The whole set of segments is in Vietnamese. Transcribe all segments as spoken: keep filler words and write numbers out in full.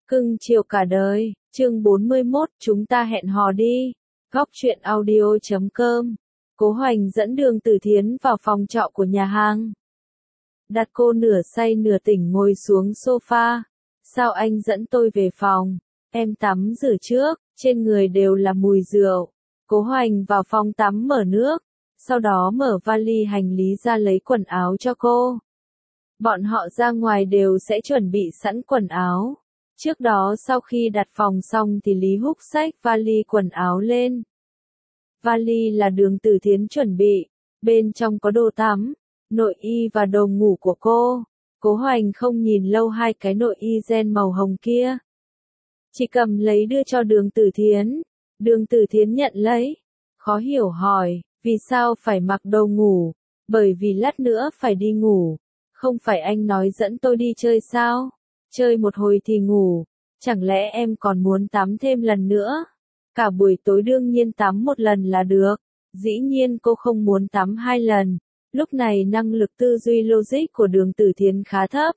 Cưng chiều cả đời, chương bốn mươi mốt, chúng ta hẹn hò đi. Góc truyện audio chấm com. Cố Hoành dẫn Đường Tử Thiến vào phòng trọ của nhà hàng. Đặt cô nửa say nửa tỉnh ngồi xuống sofa. Sao anh dẫn tôi về phòng? Em tắm rửa trước, trên người đều là mùi rượu. Cố Hoành vào phòng tắm mở nước, sau đó mở vali hành lý ra lấy quần áo cho cô. Bọn họ ra ngoài đều sẽ chuẩn bị sẵn quần áo. Trước đó sau khi đặt phòng xong thì Lý Húc xách vali quần áo lên. Vali là Đường Tử Thiến chuẩn bị, bên trong có đồ tắm, nội y và đồ ngủ của cô. Cố Hoành không nhìn lâu hai cái nội y ren màu hồng kia. Chỉ cầm lấy đưa cho Đường Tử Thiến. Đường Tử Thiến nhận lấy. Khó hiểu hỏi, vì sao phải mặc đồ ngủ? Bởi vì lát nữa phải đi ngủ. Không phải anh nói dẫn tôi đi chơi sao? Chơi một hồi thì ngủ, chẳng lẽ em còn muốn tắm thêm lần nữa? Cả buổi tối đương nhiên tắm một lần là được, dĩ nhiên cô không muốn tắm hai lần. Lúc này năng lực tư duy logic của Đường Tử Thiến khá thấp.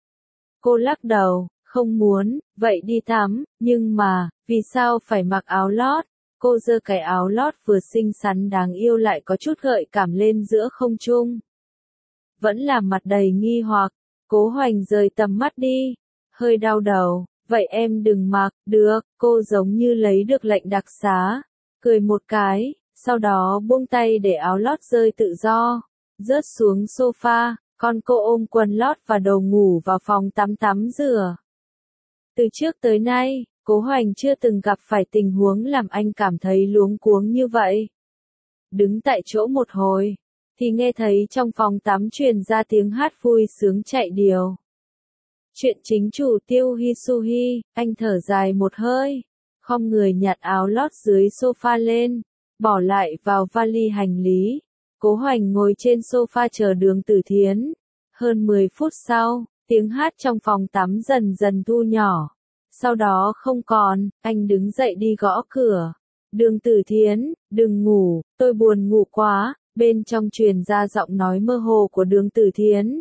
Cô lắc đầu, không muốn, vậy đi tắm, nhưng mà, vì sao phải mặc áo lót? Cô giơ cái áo lót vừa xinh xắn đáng yêu lại có chút gợi cảm lên giữa không trung. Vẫn là mặt đầy nghi hoặc, Cố Hoành rời tầm mắt đi. Hơi đau đầu, vậy em đừng mặc, được, cô giống như lấy được lệnh đặc xá, cười một cái, sau đó buông tay để áo lót rơi tự do, rớt xuống sofa, còn cô ôm quần lót và đồ ngủ vào phòng tắm tắm rửa. Từ trước tới nay, Cố Hoành chưa từng gặp phải tình huống làm anh cảm thấy luống cuống như vậy. Đứng tại chỗ một hồi, thì nghe thấy trong phòng tắm truyền ra tiếng hát vui sướng chạy điều. Chuyện chính chủ Tiêu Hisuhi, anh thở dài một hơi, khom người nhặt áo lót dưới sofa lên, bỏ lại vào vali hành lý. Cố Hoành ngồi trên sofa chờ Đường Tử Thiến. Hơn mười phút sau, tiếng hát trong phòng tắm dần dần thu nhỏ. Sau đó không còn, anh đứng dậy đi gõ cửa. Đường Tử Thiến, đừng ngủ, tôi buồn ngủ quá. Bên trong truyền ra giọng nói mơ hồ của Đường Tử Thiến.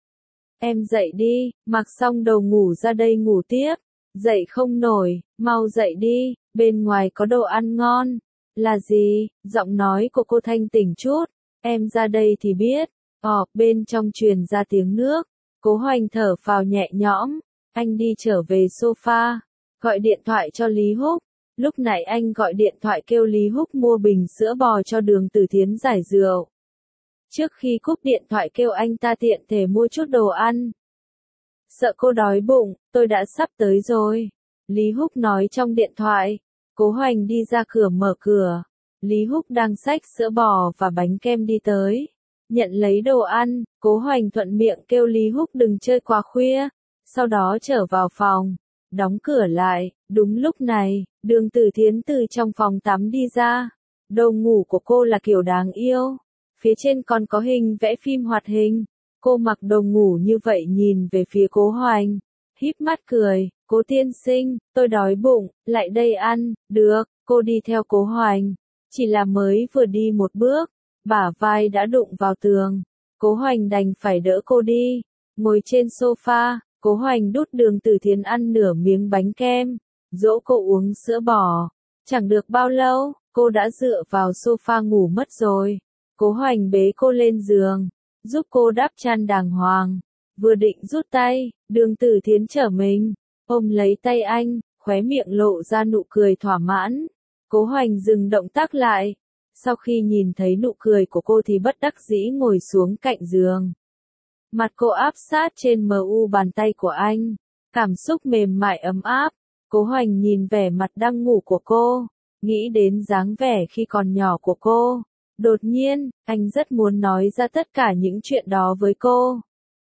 Em dậy đi, mặc xong đồ ngủ ra đây ngủ tiếp. Dậy không nổi, mau dậy đi, bên ngoài có đồ ăn ngon. Là gì? Giọng nói của cô thanh tỉnh chút. Em ra đây thì biết. Ờ, bên trong truyền ra tiếng nước. Cố Hoành thở phào nhẹ nhõm. Anh đi trở về sofa, gọi điện thoại cho Lý Húc. Lúc nãy anh gọi điện thoại kêu Lý Húc mua bình sữa bò cho Đường Tử Thiến giải rượu. Trước khi cúp điện thoại kêu anh ta tiện thể mua chút đồ ăn. Sợ cô đói bụng, tôi đã sắp tới rồi. Lý Húc nói trong điện thoại. Cố Hoành đi ra cửa mở cửa. Lý Húc đang xách sữa bò và bánh kem đi tới. Nhận lấy đồ ăn, Cố Hoành thuận miệng kêu Lý Húc đừng chơi quá khuya. Sau đó trở vào phòng, đóng cửa lại. Đúng lúc này, Đường Tử Thiến từ trong phòng tắm đi ra. Đồ ngủ của cô là kiểu đáng yêu. Phía trên còn có hình vẽ phim hoạt hình. Cô mặc đồ ngủ như vậy nhìn về phía Cố Hoành. Híp mắt cười, Cố tiên sinh, tôi đói bụng, lại đây ăn. Được, cô đi theo Cố Hoành. Chỉ là mới vừa đi một bước, bả vai đã đụng vào tường. Cố Hoành đành phải đỡ cô đi. Ngồi trên sofa, Cố Hoành đút Đường Tử Thiến ăn nửa miếng bánh kem, dỗ cô uống sữa bò. Chẳng được bao lâu, cô đã dựa vào sofa ngủ mất rồi. Cố Hoành bế cô lên giường, giúp cô đắp chăn đàng hoàng. Vừa định rút tay, Đường Tử Thiến trở mình, ôm lấy tay anh, khóe miệng lộ ra nụ cười thỏa mãn. Cố Hoành dừng động tác lại. Sau khi nhìn thấy nụ cười của cô thì bất đắc dĩ ngồi xuống cạnh giường. Mặt cô áp sát trên mờ u bàn tay của anh. Cảm xúc mềm mại ấm áp. Cố Hoành nhìn vẻ mặt đang ngủ của cô. Nghĩ đến dáng vẻ khi còn nhỏ của cô. Đột nhiên, anh rất muốn nói ra tất cả những chuyện đó với cô.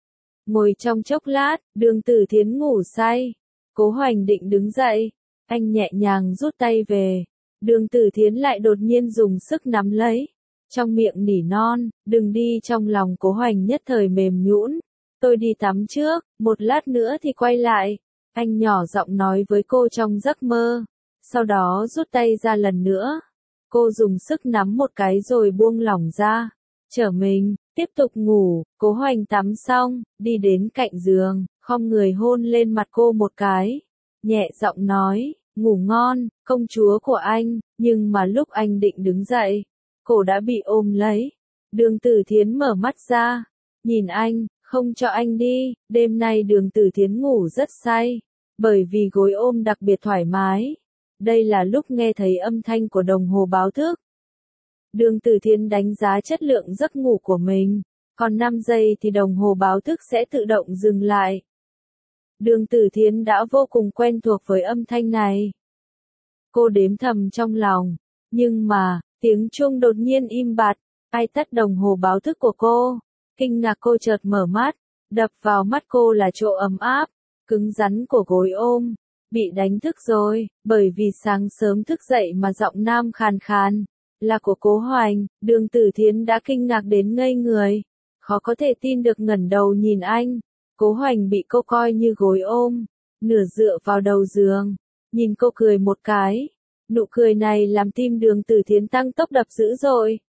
Ngồi trong chốc lát, Đường Tử Thiến ngủ say. Cố Hoành định đứng dậy. Anh nhẹ nhàng rút tay về. Đường Tử Thiến lại đột nhiên dùng sức nắm lấy. Trong miệng nỉ non, đừng đi, trong lòng Cố Hoành nhất thời mềm nhũn. Tôi đi tắm trước, một lát nữa thì quay lại. Anh nhỏ giọng nói với cô trong giấc mơ. Sau đó rút tay ra lần nữa. Cô dùng sức nắm một cái rồi buông lỏng ra. Trở mình, tiếp tục ngủ. Cố Hoành tắm xong, đi đến cạnh giường, khom người hôn lên mặt cô một cái. nhẹ giọng nói, ngủ ngon, công chúa của anh, nhưng mà lúc anh định đứng dậy, cổ đã bị ôm lấy. Đường Tử Thiến mở mắt ra, nhìn anh, không cho anh đi, đêm nay Đường Tử Thiến ngủ rất say, bởi vì gối ôm đặc biệt thoải mái. Đây là lúc nghe thấy âm thanh của đồng hồ báo thức. Đường Tử Thiến đánh giá chất lượng giấc ngủ của mình, còn năm giây thì đồng hồ báo thức sẽ tự động dừng lại. Đường Tử Thiến đã vô cùng quen thuộc với âm thanh này. Cô đếm thầm trong lòng, nhưng mà, tiếng chuông đột nhiên im bặt, ai tắt đồng hồ báo thức của cô? Kinh ngạc cô chợt mở mắt, đập vào mắt cô là chỗ ấm áp, cứng rắn của gối ôm. Bị đánh thức rồi, bởi vì sáng sớm thức dậy mà giọng nam khàn khàn, là của Cố Hoành. Đường Tử Thiến đã kinh ngạc đến ngây người, khó có thể tin được ngẩng đầu nhìn anh. Cố Hoành bị cô coi như gối ôm, nửa dựa vào đầu giường, nhìn cô cười một cái. Nụ cười này làm tim Đường Tử Thiến tăng tốc đập dữ dội.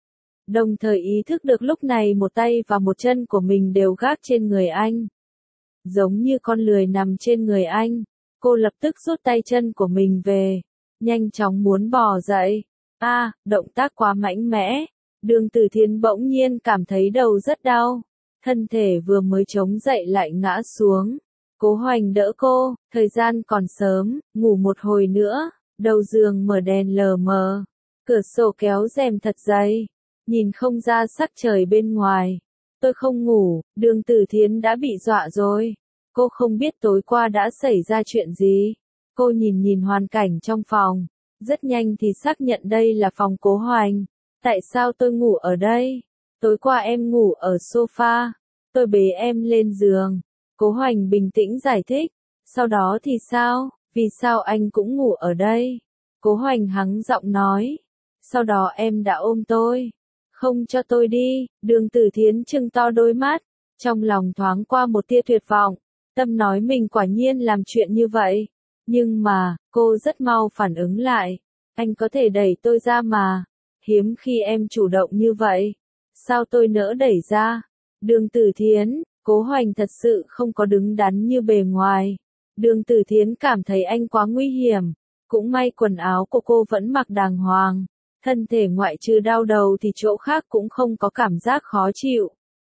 Đồng thời ý thức được lúc này một tay và một chân của mình đều gác trên người anh. Giống như con lười nằm trên người anh, cô lập tức rút tay chân của mình về, nhanh chóng muốn bò dậy. A, à, động tác quá mạnh mẽ. Đường Tử Thiến bỗng nhiên cảm thấy đầu rất đau, thân thể vừa mới chống dậy lại ngã xuống. Cố Hoành đỡ cô, thời gian còn sớm, ngủ một hồi nữa. Đầu giường mở đèn lờ mờ, cửa sổ kéo rèm thật dày, nhìn không ra sắc trời bên ngoài. Tôi không ngủ, Đường Tử Thiến đã bị dọa rồi. Cô không biết tối qua đã xảy ra chuyện gì. Cô nhìn nhìn hoàn cảnh trong phòng, rất nhanh thì xác nhận đây là phòng Cố Hoành. Tại sao tôi ngủ ở đây? Tối qua em ngủ ở sofa, tôi bế em lên giường. Cố Hoành bình tĩnh giải thích. Sau đó thì sao? Vì sao anh cũng ngủ ở đây? Cố Hoành hắng giọng nói. Sau đó em đã ôm tôi, không cho tôi đi. Đường Tử Thiến trừng to đôi mắt, trong lòng thoáng qua một tia tuyệt vọng. Tâm nói mình quả nhiên làm chuyện như vậy. Nhưng mà, cô rất mau phản ứng lại. Anh có thể đẩy tôi ra mà. Hiếm khi em chủ động như vậy. Sao tôi nỡ đẩy ra? Đường Tử Thiến, Cố Hoành thật sự không có đứng đắn như bề ngoài. Đường Tử Thiến cảm thấy anh quá nguy hiểm. Cũng may quần áo của cô vẫn mặc đàng hoàng. Thân thể ngoại trừ đau đầu thì chỗ khác cũng không có cảm giác khó chịu.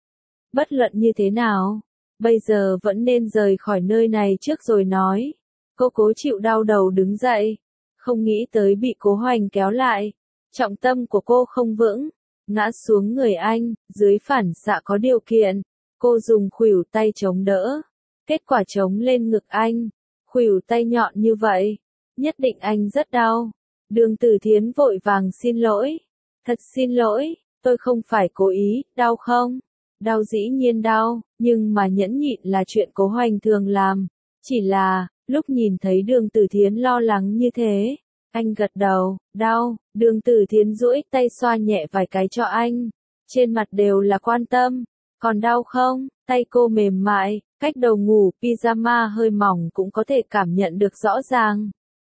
Bất luận như thế nào, bây giờ vẫn nên rời khỏi nơi này trước rồi nói. Cô cố chịu đau đầu đứng dậy, không nghĩ tới bị Cố Hoành kéo lại. Trọng tâm của cô không vững, ngã xuống người anh, dưới phản xạ có điều kiện. Cô dùng khuỷu tay chống đỡ, kết quả chống lên ngực anh. Khuỷu tay nhọn như vậy, nhất định anh rất đau. Đường Tử Thiến vội vàng xin lỗi. Thật xin lỗi, tôi không phải cố ý, đau không? Đau dĩ nhiên đau, nhưng mà nhẫn nhịn là chuyện Cố Hoành thường làm. Chỉ là, lúc nhìn thấy Đường Tử Thiến lo lắng như thế, anh gật đầu. Đau. Đường Tử Thiến duỗi tay xoa nhẹ vài cái cho anh. Trên mặt đều là quan tâm. Còn đau không? Tay cô mềm mại, cách đầu ngủ pyjama hơi mỏng cũng có thể cảm nhận được rõ ràng.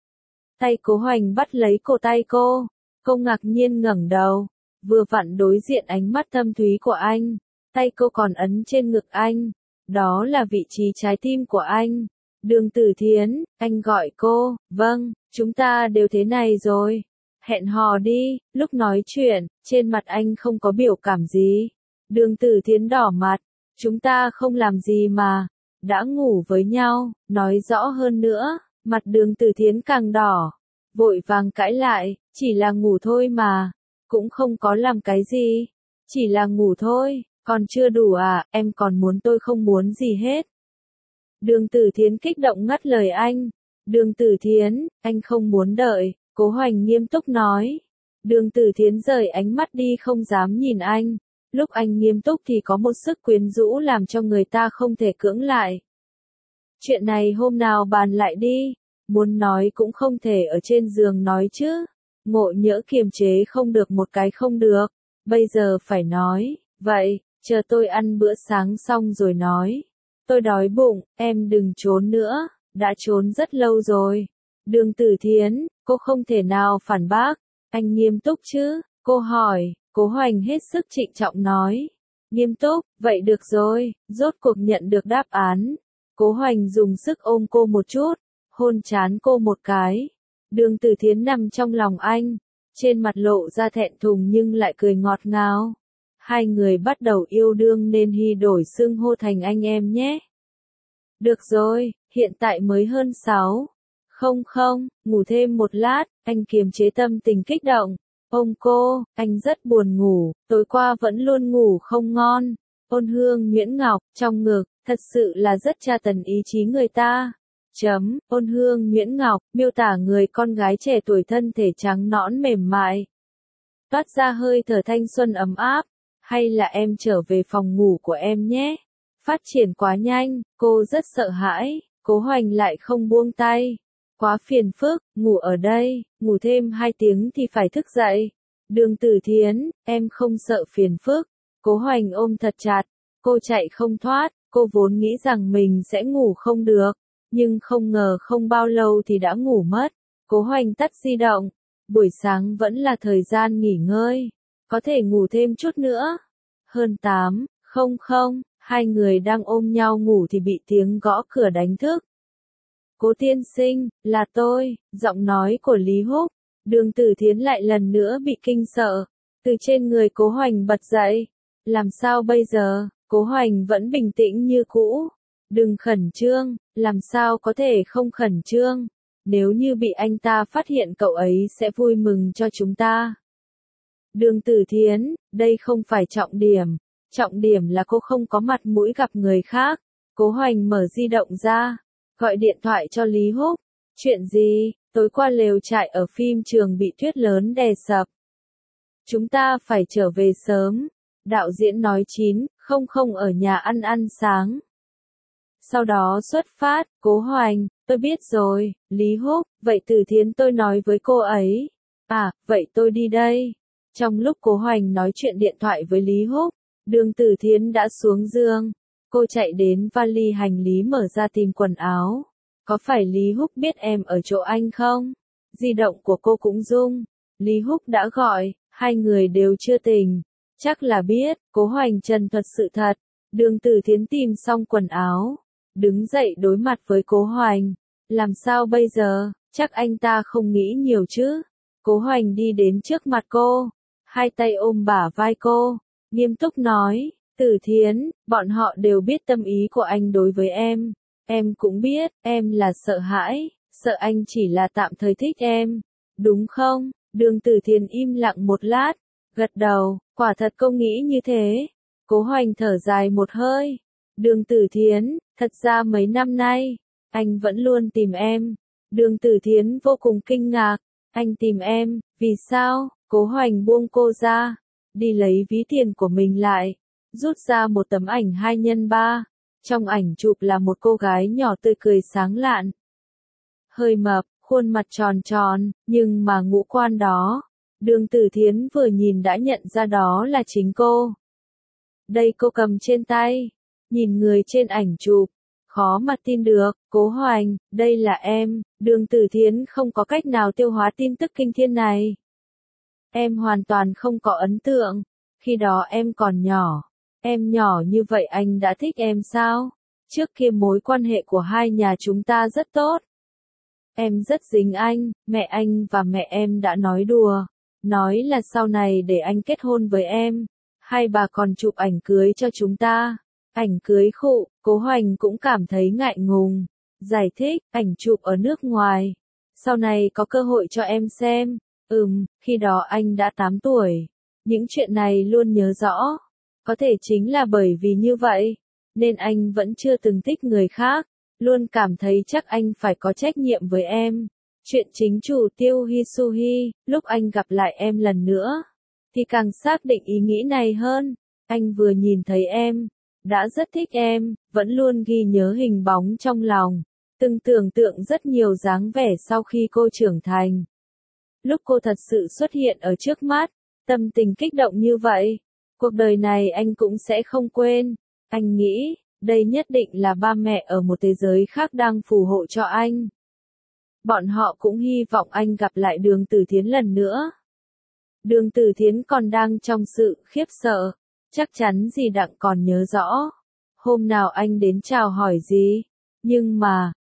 Tay Cố Hoành bắt lấy cổ tay cô. Cô ngạc nhiên ngẩng đầu, vừa vặn đối diện ánh mắt thâm thúy của anh. Tay cô còn ấn trên ngực anh. Đó là vị trí trái tim của anh. Đường Tử Thiến, anh gọi cô. Vâng, chúng ta đều thế này rồi. Hẹn hò đi. Lúc nói chuyện, trên mặt anh không có biểu cảm gì. Đường Tử Thiến đỏ mặt. Chúng ta không làm gì mà. Đã ngủ với nhau, nói rõ hơn nữa. Mặt Đường Tử Thiến càng đỏ. Vội vàng cãi lại, chỉ là ngủ thôi mà. Cũng không có làm cái gì. Chỉ là ngủ thôi, còn chưa đủ à, em còn muốn tôi không muốn gì hết. Đường Tử Thiến kích động ngắt lời anh. Đường Tử Thiến, anh không muốn đợi, Cố Hoành nghiêm túc nói. Đường Tử Thiến rời ánh mắt đi không dám nhìn anh. Lúc anh nghiêm túc thì có một sức quyến rũ làm cho người ta không thể cưỡng lại. Chuyện này hôm nào bàn lại đi. Muốn nói cũng không thể ở trên giường nói chứ. Ngộ nhỡ kiềm chế không được một cái không được. Bây giờ phải nói. Vậy, chờ tôi ăn bữa sáng xong rồi nói. Tôi đói bụng, em đừng trốn nữa. Đã trốn rất lâu rồi. Đường Tử Thiến, cô không thể nào phản bác. Anh nghiêm túc chứ? Cô hỏi. Cố Hoành hết sức trịnh trọng nói. Nghiêm túc, vậy được rồi. Rốt cuộc nhận được đáp án. Cố Hoành dùng sức ôm cô một chút. hôn trán cô một cái. Đường Tử Thiến nằm trong lòng anh, trên mặt lộ ra thẹn thùng nhưng lại cười ngọt ngào. Hai người bắt đầu yêu đương nên Hy đổi xưng hô thành anh em nhé. Được rồi, hiện tại mới hơn sáu. Không không, ngủ thêm một lát, anh kiềm chế tâm tình kích động. Ôm cô, anh rất buồn ngủ, tối qua vẫn luôn ngủ không ngon. Ôn hương nhuyễn ngọc, trong ngực, thật sự là rất tra tấn ý chí người ta. Chấm, ôn hương nhuyễn ngọc, miêu tả người con gái trẻ tuổi thân thể trắng nõn mềm mại. Toát ra hơi thở thanh xuân ấm áp, hay là em trở về phòng ngủ của em nhé. Phát triển quá nhanh, cô rất sợ hãi, Cố Hoành lại không buông tay. Quá phiền phức, ngủ ở đây, ngủ thêm hai tiếng thì phải thức dậy. Đường Tử Thiến, em không sợ phiền phức. Cố Hoành ôm thật chặt, cô chạy không thoát, cô vốn nghĩ rằng mình sẽ ngủ không được, nhưng không ngờ không bao lâu thì đã ngủ mất. Cố Hoành tắt di động, buổi sáng vẫn là thời gian nghỉ ngơi, có thể ngủ thêm chút nữa. Hơn tám, không không, hai người đang ôm nhau ngủ thì bị tiếng gõ cửa đánh thức. Cố tiên sinh, là tôi, giọng nói của Lý Húc. Đường Tử Thiến lại lần nữa bị kinh sợ, từ trên người Cố Hoành bật dậy. Làm sao bây giờ? Cố Hoành vẫn bình tĩnh như cũ. Đừng khẩn trương, làm sao có thể không khẩn trương? Nếu như bị anh ta phát hiện cậu ấy sẽ vui mừng cho chúng ta. Đường Tử Thiến, đây không phải trọng điểm. Trọng điểm là cô không có mặt mũi gặp người khác. Cố Hoành mở di động ra, gọi điện thoại cho Lý Húc. Chuyện gì? Tối qua lều trại ở phim trường bị tuyết lớn đè sập. Chúng ta phải trở về sớm. Đạo diễn nói chín, không không ở nhà ăn ăn sáng. Sau đó xuất phát, Cố Hoành, tôi biết rồi, Lý Húc, vậy Tử Thiến tôi nói với cô ấy. À, vậy tôi đi đây. Trong lúc Cố Hoành nói chuyện điện thoại với Lý Húc, Đường Tử Thiến đã xuống giường. Cô chạy đến vali hành lý mở ra tìm quần áo. Có phải Lý Húc biết em ở chỗ anh không? Di động của cô cũng rung. Lý Húc đã gọi, hai người đều chưa tỉnh. Chắc là biết, Cố Hoành trần thuật sự thật. Đường Tử Thiến tìm xong quần áo, đứng dậy đối mặt với Cố Hoành. Làm sao bây giờ? Chắc anh ta không nghĩ nhiều chứ. Cố Hoành đi đến trước mặt cô, hai tay ôm bả vai cô, nghiêm túc nói, Tử Thiến, bọn họ đều biết tâm ý của anh đối với em. Em cũng biết, em là sợ hãi, sợ anh chỉ là tạm thời thích em. Đúng không? Đường Tử Thiến im lặng một lát, gật đầu, quả thật cô nghĩ như thế. Cố Hoành thở dài một hơi. Đường Tử Thiến, thật ra mấy năm nay, anh vẫn luôn tìm em. Đường Tử Thiến vô cùng kinh ngạc. Anh tìm em, vì sao? Cố Hoành buông cô ra, đi lấy ví tiền của mình lại, rút ra một tấm ảnh hai nhân ba. Trong ảnh chụp là một cô gái nhỏ tươi cười sáng lạn. Hơi mập, khuôn mặt tròn tròn, nhưng mà ngũ quan đó. Đường Tử Thiến vừa nhìn đã nhận ra đó là chính cô. Đây cô cầm trên tay, nhìn người trên ảnh chụp, khó mà tin được. Cố Hoành, đây là em. Đường Tử Thiến không có cách nào tiêu hóa tin tức kinh thiên này. Em hoàn toàn không có ấn tượng. Khi đó em còn nhỏ. Em nhỏ như vậy anh đã thích em sao? Trước kia mối quan hệ của hai nhà chúng ta rất tốt. Em rất dính anh, mẹ anh và mẹ em đã nói đùa. Nói là sau này để anh kết hôn với em. Hai bà còn chụp ảnh cưới cho chúng ta. Ảnh cưới khụ, Cố Hoành cũng cảm thấy ngại ngùng. Giải thích, ảnh chụp ở nước ngoài. Sau này có cơ hội cho em xem. Ừm, khi đó anh đã tám tuổi. Những chuyện này luôn nhớ rõ. Có thể chính là bởi vì như vậy, nên anh vẫn chưa từng thích người khác. Luôn cảm thấy chắc anh phải có trách nhiệm với em. Chuyện chính chủ Tiêu Hisuhi, lúc anh gặp lại em lần nữa, thì càng xác định ý nghĩ này hơn. Anh vừa nhìn thấy em, đã rất thích em, vẫn luôn ghi nhớ hình bóng trong lòng. Từng tưởng tượng rất nhiều dáng vẻ sau khi cô trưởng thành. Lúc cô thật sự xuất hiện ở trước mắt, tâm tình kích động như vậy, cuộc đời này anh cũng sẽ không quên. Anh nghĩ, đây nhất định là ba mẹ ở một thế giới khác đang phù hộ cho anh. Bọn họ cũng hy vọng anh gặp lại Đường Tử Thiến lần nữa. Đường Tử Thiến còn đang trong sự khiếp sợ, chắc chắn dì Đặng còn nhớ rõ. Hôm nào anh đến chào hỏi gì, nhưng mà,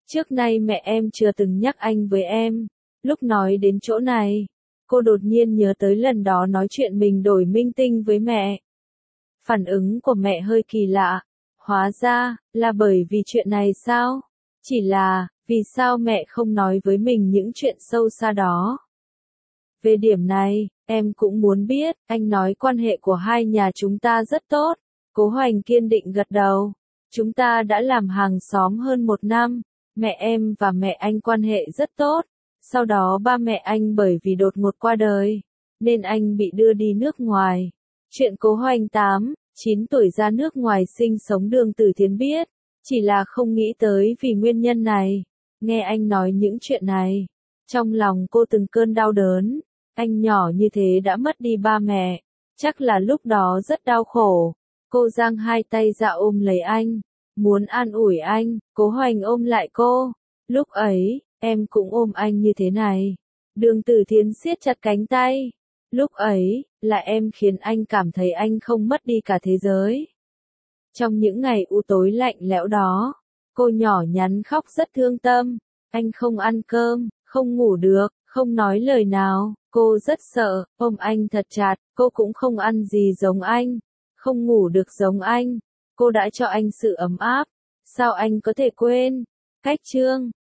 Trước nay mẹ em chưa từng nhắc anh với em. Lúc nói đến chỗ này, cô đột nhiên nhớ tới lần đó nói chuyện mình đổi minh tinh với mẹ. Phản ứng của mẹ hơi kỳ lạ. Hóa ra, là bởi vì chuyện này sao? Chỉ là, vì sao mẹ không nói với mình những chuyện sâu xa đó? Về điểm này, em cũng muốn biết, anh nói quan hệ của hai nhà chúng ta rất tốt. Cố Hoành kiên định gật đầu. Chúng ta đã làm hàng xóm hơn một năm. Mẹ em và mẹ anh quan hệ rất tốt. Sau đó ba mẹ anh bởi vì đột ngột qua đời, nên anh bị đưa đi nước ngoài. Chuyện Cố Hoành tám, chín tuổi ra nước ngoài sinh sống Đường Tử Thiến biết, chỉ là không nghĩ tới vì nguyên nhân này. Nghe anh nói những chuyện này, trong lòng cô từng cơn đau đớn. Anh nhỏ như thế đã mất đi ba mẹ, chắc là lúc đó rất đau khổ. Cô giang hai tay ra ôm lấy anh, muốn an ủi anh. Cố Hoành ôm lại cô. Lúc ấy, em cũng ôm anh như thế này. Đường Tử Thiến siết chặt cánh tay. Lúc ấy, là em khiến anh cảm thấy anh không mất đi cả thế giới. Trong những ngày u tối lạnh lẽo đó, cô nhỏ nhắn khóc rất thương tâm. Anh không ăn cơm, không ngủ được, không nói lời nào. Cô rất sợ, ôm anh thật chặt. Cô cũng không ăn gì giống anh, không ngủ được giống anh. Cô đã cho anh sự ấm áp. Sao anh có thể quên? Cách chương